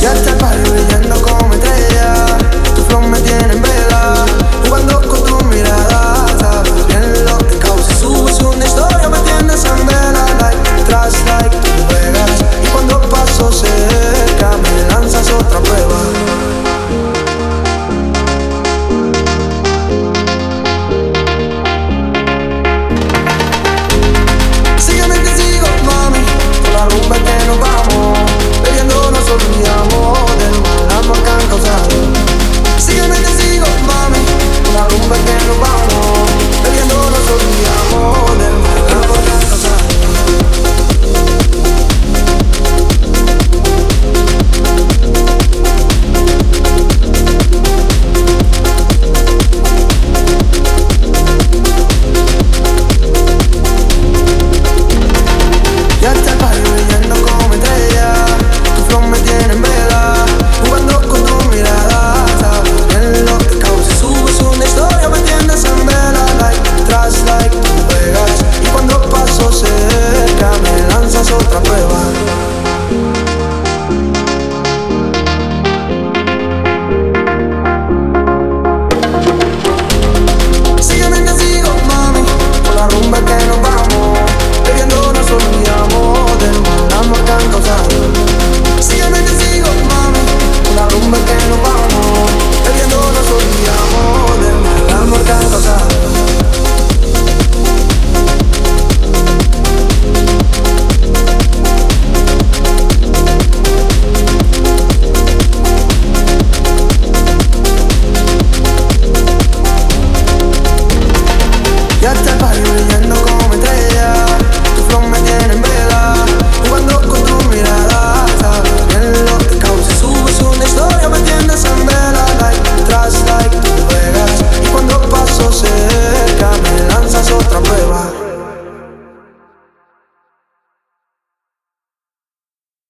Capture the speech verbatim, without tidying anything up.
Y hasta el barrio brillando como estrella. Tu flow me tiene en vela, jugando con tu mirada. Sabes bien lo que causa. Subes una historia, me tienes en vela. Like, trash like